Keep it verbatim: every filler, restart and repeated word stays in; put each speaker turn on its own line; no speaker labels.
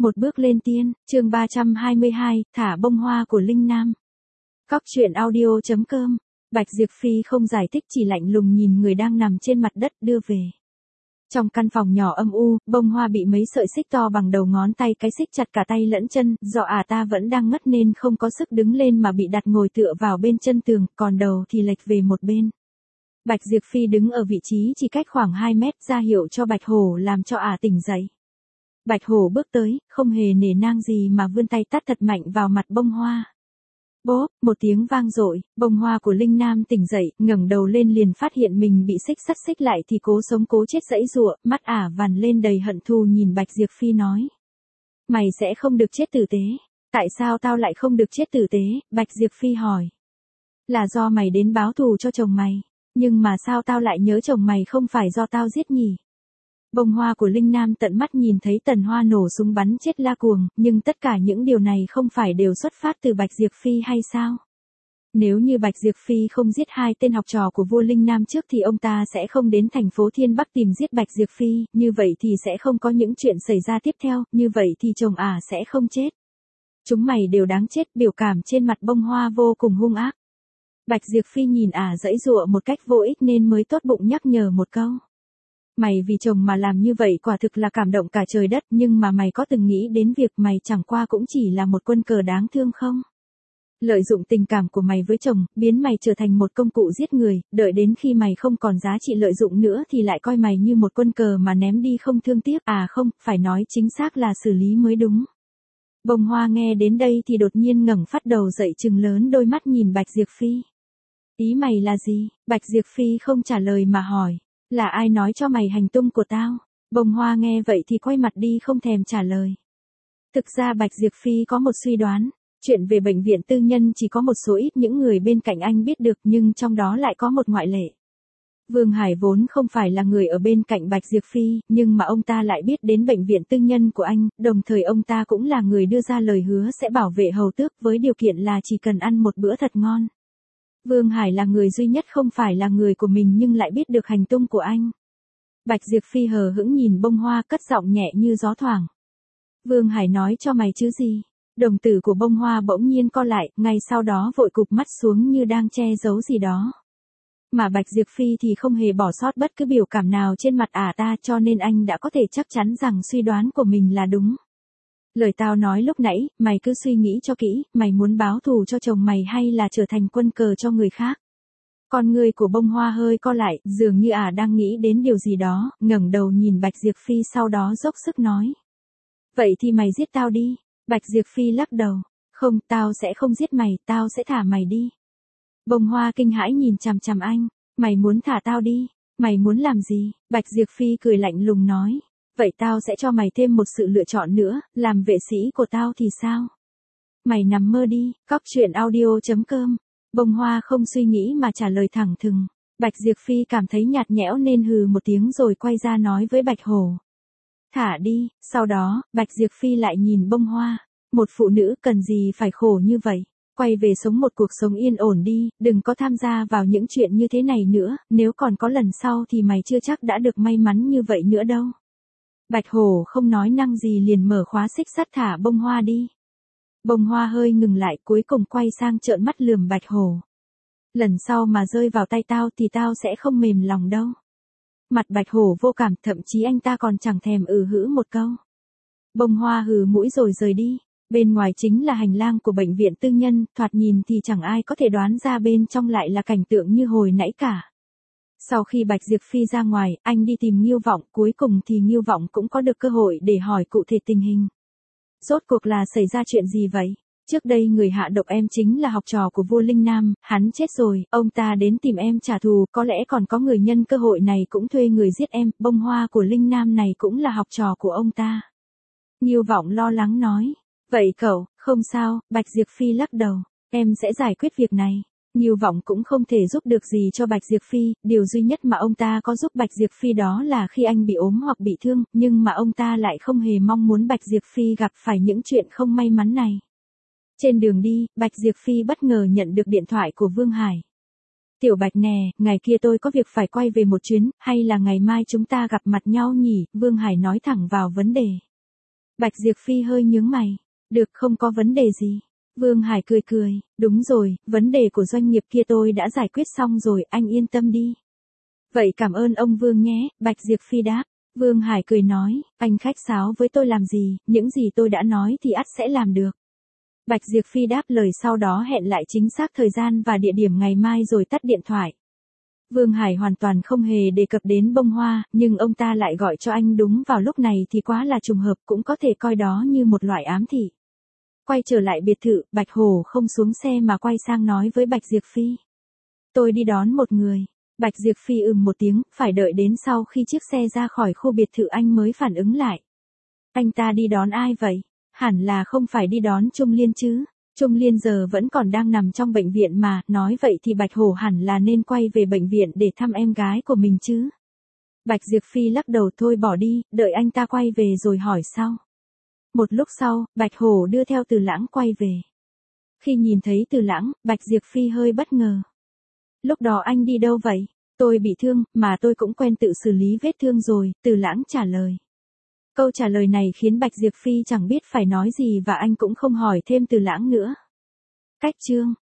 Một bước lên tiên, chương ba trăm hai mươi hai, thả bông hoa của Linh Nam. Cóc truyện audio chấm com. Bạch Diệp Phi không giải thích, chỉ lạnh lùng nhìn người đang nằm trên mặt đất đưa về. Trong căn phòng nhỏ âm u, bông hoa bị mấy sợi xích to bằng đầu ngón tay cái xích chặt cả tay lẫn chân, do ả ta vẫn đang ngất nên không có sức đứng lên mà bị đặt ngồi tựa vào bên chân tường, còn đầu thì lệch về một bên. Bạch Diệp Phi đứng ở vị trí chỉ cách khoảng hai mét, ra hiệu cho Bạch Hổ làm cho ả tỉnh dậy. Bạch Hổ bước tới, không hề nể nang gì mà vươn tay tát thật mạnh vào mặt bông hoa. Bốp, một tiếng vang dội, bông hoa của Linh Nam tỉnh dậy, ngẩng đầu lên liền phát hiện mình bị xích sắt xích lại thì cố sống cố chết giãy giụa, mắt ả vằn lên đầy hận thù nhìn Bạch Diệp Phi nói. Mày sẽ không được chết tử tế. Tại sao tao lại không được chết tử tế? Bạch Diệp Phi hỏi. Là do mày đến báo thù cho chồng mày. Nhưng mà sao tao lại nhớ chồng mày không phải do tao giết nhỉ? Bông hoa của Linh Nam tận mắt nhìn thấy Tần Hoa nổ súng bắn chết La Cuồng, nhưng tất cả những điều này không phải đều xuất phát từ Bạch Diệp Phi hay sao? Nếu như Bạch Diệp Phi không giết hai tên học trò của vua Linh Nam trước thì ông ta sẽ không đến thành phố Thiên Bắc tìm giết Bạch Diệp Phi, như vậy thì sẽ không có những chuyện xảy ra tiếp theo, như vậy thì chồng ả sẽ không chết. Chúng mày đều đáng chết, biểu cảm trên mặt bông hoa vô cùng hung ác. Bạch Diệp Phi nhìn ả giãy giụa một cách vô ích nên mới tốt bụng nhắc nhở một câu. Mày vì chồng mà làm như vậy quả thực là cảm động cả trời đất, nhưng mà mày có từng nghĩ đến việc mày chẳng qua cũng chỉ là một quân cờ đáng thương không? Lợi dụng tình cảm của mày với chồng, biến mày trở thành một công cụ giết người, đợi đến khi mày không còn giá trị lợi dụng nữa thì lại coi mày như một quân cờ mà ném đi không thương tiếc, à không, phải nói chính xác là xử lý mới đúng. Bông hoa nghe đến đây thì đột nhiên ngẩng phát đầu dậy trừng lớn đôi mắt nhìn Bạch Diệp Phi. Ý mày là gì? Bạch Diệp Phi không trả lời mà hỏi. Là ai nói cho mày hành tung của tao? Bông hoa nghe vậy thì quay mặt đi không thèm trả lời. Thực ra Bạch Diệp Phi có một suy đoán. Chuyện về bệnh viện tư nhân chỉ có một số ít những người bên cạnh anh biết được, nhưng trong đó lại có một ngoại lệ. Vương Hải vốn không phải là người ở bên cạnh Bạch Diệp Phi, nhưng mà ông ta lại biết đến bệnh viện tư nhân của anh, đồng thời ông ta cũng là người đưa ra lời hứa sẽ bảo vệ hầu tước với điều kiện là chỉ cần ăn một bữa thật ngon. Vương Hải là người duy nhất không phải là người của mình nhưng lại biết được hành tung của anh. Bạch Diệp Phi hờ hững nhìn bông hoa cất giọng nhẹ như gió thoảng. Vương Hải nói cho mày chứ gì? Đồng tử của bông hoa bỗng nhiên co lại, ngay sau đó vội cụp mắt xuống như đang che giấu gì đó. Mà Bạch Diệp Phi thì không hề bỏ sót bất cứ biểu cảm nào trên mặt ả ta, cho nên anh đã có thể chắc chắn rằng suy đoán của mình là đúng. Lời tao nói lúc nãy, mày cứ suy nghĩ cho kỹ, mày muốn báo thù cho chồng mày hay là trở thành quân cờ cho người khác? Con người của bông hoa hơi co lại, dường như ả đang nghĩ đến điều gì đó, ngẩng đầu nhìn Bạch Diệp Phi sau đó dốc sức nói. Vậy thì mày giết tao đi. Bạch Diệp Phi lắc đầu. Không, tao sẽ không giết mày, tao sẽ thả mày đi. Bông hoa kinh hãi nhìn chằm chằm anh. Mày muốn thả tao đi? Mày muốn làm gì? Bạch Diệp Phi cười lạnh lùng nói. Vậy tao sẽ cho mày thêm một sự lựa chọn nữa, làm vệ sĩ của tao thì sao? Mày nằm mơ đi. Cóc truyện audio chấm com. Bông hoa không suy nghĩ mà trả lời thẳng thừng. Bạch Diệp Phi cảm thấy nhạt nhẽo nên hừ một tiếng rồi quay ra nói với Bạch Hổ. Thả đi. Sau đó, Bạch Diệp Phi lại nhìn bông hoa. Một phụ nữ cần gì phải khổ như vậy? Quay về sống một cuộc sống yên ổn đi, đừng có tham gia vào những chuyện như thế này nữa, nếu còn có lần sau thì mày chưa chắc đã được may mắn như vậy nữa đâu. Bạch Hổ không nói năng gì liền mở khóa xích sắt thả bông hoa đi. Bông hoa hơi ngừng lại cuối cùng quay sang trợn mắt lườm Bạch Hổ. Lần sau mà rơi vào tay tao thì tao sẽ không mềm lòng đâu. Mặt Bạch Hổ vô cảm, thậm chí anh ta còn chẳng thèm ừ hữ một câu. Bông hoa hừ mũi rồi rời đi. Bên ngoài chính là hành lang của bệnh viện tư nhân, thoạt nhìn thì chẳng ai có thể đoán ra bên trong lại là cảnh tượng như hồi nãy cả. Sau khi Bạch Diệp Phi ra ngoài, anh đi tìm Ngưu Vọng, cuối cùng thì Ngưu Vọng cũng có được cơ hội để hỏi cụ thể tình hình. Rốt cuộc là xảy ra chuyện gì vậy? Trước đây người hạ độc em chính là học trò của vua Linh Nam, hắn chết rồi, ông ta đến tìm em trả thù, có lẽ còn có người nhân cơ hội này cũng thuê người giết em, bông hoa của Linh Nam này cũng là học trò của ông ta. Ngưu Vọng lo lắng nói. Vậy cậu, không sao, Bạch Diệp Phi lắc đầu, em sẽ giải quyết việc này. Ngưu Vọng cũng không thể giúp được gì cho Bạch Diệp Phi, điều duy nhất mà ông ta có giúp Bạch Diệp Phi đó là khi anh bị ốm hoặc bị thương, nhưng mà ông ta lại không hề mong muốn Bạch Diệp Phi gặp phải những chuyện không may mắn này. Trên đường đi, Bạch Diệp Phi bất ngờ nhận được điện thoại của Vương Hải. Tiểu Bạch nè, ngày kia tôi có việc phải quay về một chuyến, hay là ngày mai chúng ta gặp mặt nhau nhỉ? Vương Hải nói thẳng vào vấn đề. Bạch Diệp Phi hơi nhướng mày. Được, không có vấn đề gì. Vương Hải cười cười, đúng rồi, vấn đề của doanh nghiệp kia tôi đã giải quyết xong rồi, anh yên tâm đi. Vậy cảm ơn ông Vương nhé, Bạch Diệp Phi đáp. Vương Hải cười nói, anh khách sáo với tôi làm gì, những gì tôi đã nói thì ắt sẽ làm được. Bạch Diệp Phi đáp lời sau đó hẹn lại chính xác thời gian và địa điểm ngày mai rồi tắt điện thoại. Vương Hải hoàn toàn không hề đề cập đến bông hoa, nhưng ông ta lại gọi cho anh đúng vào lúc này thì quá là trùng hợp, cũng có thể coi đó như một loại ám thị. Quay trở lại biệt thự, Bạch Hổ không xuống xe mà quay sang nói với Bạch Diệp Phi. Tôi đi đón một người. Bạch Diệp Phi ừm một tiếng, phải đợi đến sau khi chiếc xe ra khỏi khu biệt thự anh mới phản ứng lại. Anh ta đi đón ai vậy? Hẳn là không phải đi đón Trung Liên chứ. Trung Liên giờ vẫn còn đang nằm trong bệnh viện mà, nói vậy thì Bạch Hổ hẳn là nên quay về bệnh viện để thăm em gái của mình chứ. Bạch Diệp Phi lắc đầu thôi bỏ đi, đợi anh ta quay về rồi hỏi sau. Một lúc sau, Bạch Hổ đưa theo Từ Lãng quay về. Khi nhìn thấy Từ Lãng, Bạch Diệp Phi hơi bất ngờ. Lúc đó anh đi đâu vậy? Tôi bị thương, mà tôi cũng quen tự xử lý vết thương rồi, Từ Lãng trả lời. Câu trả lời này khiến Bạch Diệp Phi chẳng biết phải nói gì và anh cũng không hỏi thêm Từ Lãng nữa. Cách chương